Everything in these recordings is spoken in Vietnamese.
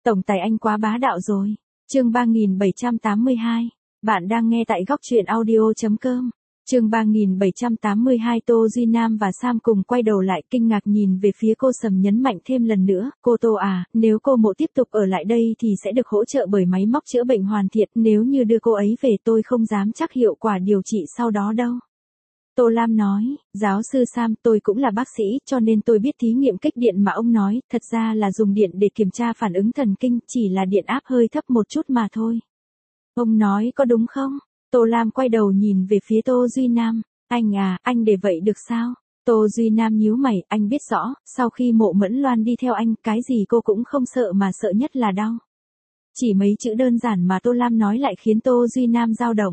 Tổng tài anh quá bá đạo rồi. Chương 3782. Bạn đang nghe tại góc truyện audio.com. Chương 3782. Tô Duy Nam và Sam cùng quay đầu lại kinh ngạc nhìn về phía cô Sầm, nhấn mạnh thêm lần nữa, cô Tô à, nếu cô Mộ tiếp tục ở lại đây thì sẽ được hỗ trợ bởi máy móc chữa bệnh hoàn thiện, nếu như đưa cô ấy về tôi không dám chắc hiệu quả điều trị sau đó đâu. Tô Lam nói, giáo sư Sam, tôi cũng là bác sĩ, cho nên tôi biết thí nghiệm kích điện mà ông nói, thật ra là dùng điện để kiểm tra phản ứng thần kinh, chỉ là điện áp hơi thấp một chút mà thôi. Ông nói có đúng không? Tô Lam quay đầu nhìn về phía Tô Duy Nam, anh à, anh để vậy được sao? Tô Duy Nam nhíu mày, anh biết rõ, sau khi Mộ Mẫn Loan đi theo anh, cái gì cô cũng không sợ mà sợ nhất là đau. Chỉ mấy chữ đơn giản mà Tô Lam nói lại khiến Tô Duy Nam dao động.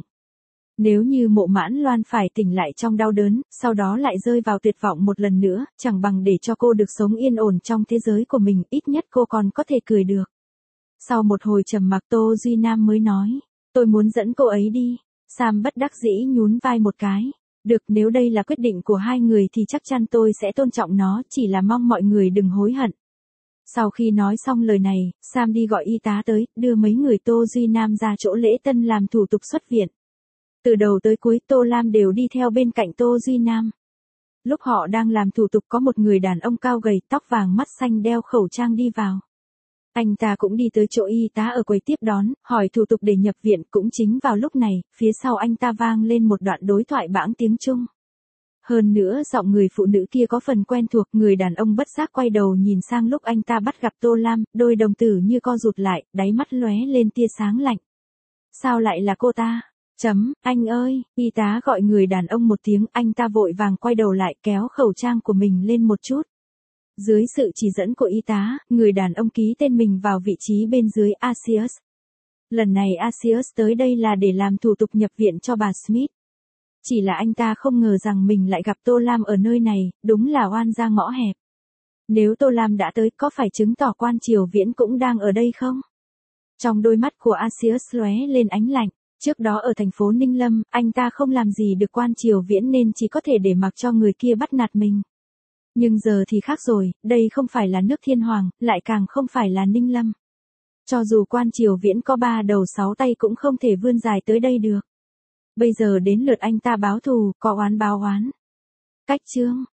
Nếu như Mộ Mãn Loan phải tỉnh lại trong đau đớn, sau đó lại rơi vào tuyệt vọng một lần nữa, chẳng bằng để cho cô được sống yên ổn trong thế giới của mình, ít nhất cô còn có thể cười được. Sau một hồi trầm mặc Tô Duy Nam mới nói, tôi muốn dẫn cô ấy đi. Sam bất đắc dĩ nhún vai một cái. Được, nếu đây là quyết định của hai người thì chắc chắn tôi sẽ tôn trọng nó, chỉ là mong mọi người đừng hối hận. Sau khi nói xong lời này, Sam đi gọi y tá tới, đưa mấy người Tô Duy Nam ra chỗ lễ tân làm thủ tục xuất viện. Từ đầu tới cuối Tô Lam đều đi theo bên cạnh Tô Duy Nam. Lúc họ đang làm thủ tục có một người đàn ông cao gầy, tóc vàng mắt xanh đeo khẩu trang đi vào. Anh ta cũng đi tới chỗ y tá ở quầy tiếp đón, hỏi thủ tục để nhập viện. Cũng chính vào lúc này, phía sau anh ta vang lên một đoạn đối thoại bãng tiếng Trung. Hơn nữa giọng người phụ nữ kia có phần quen thuộc, người đàn ông bất giác quay đầu nhìn sang lúc anh ta bắt gặp Tô Lam, đôi đồng tử như co rụt lại, đáy mắt lóe lên tia sáng lạnh. Sao lại là cô ta? Anh ơi, y tá gọi người đàn ông một tiếng, anh ta vội vàng quay đầu lại kéo khẩu trang của mình lên một chút. Dưới sự chỉ dẫn của y tá, người đàn ông ký tên mình vào vị trí bên dưới Asius. Lần này Asius tới đây là để làm thủ tục nhập viện cho bà Smith. Chỉ là anh ta không ngờ rằng mình lại gặp Tô Lam ở nơi này, đúng là oan ra ngõ hẹp. Nếu Tô Lam đã tới, có phải chứng tỏ Quan Triều Viễn cũng đang ở đây không? Trong đôi mắt của Asius lóe lên ánh lạnh. Trước đó ở thành phố Ninh Lâm, anh ta không làm gì được Quan Triều Viễn nên chỉ có thể để mặc cho người kia bắt nạt mình. Nhưng giờ thì khác rồi, đây không phải là nước Thiên Hoàng, lại càng không phải là Ninh Lâm. Cho dù Quan Triều Viễn có 3 đầu 6 tay cũng không thể vươn dài tới đây được. Bây giờ đến lượt anh ta báo thù, có oán báo oán. Cách chương,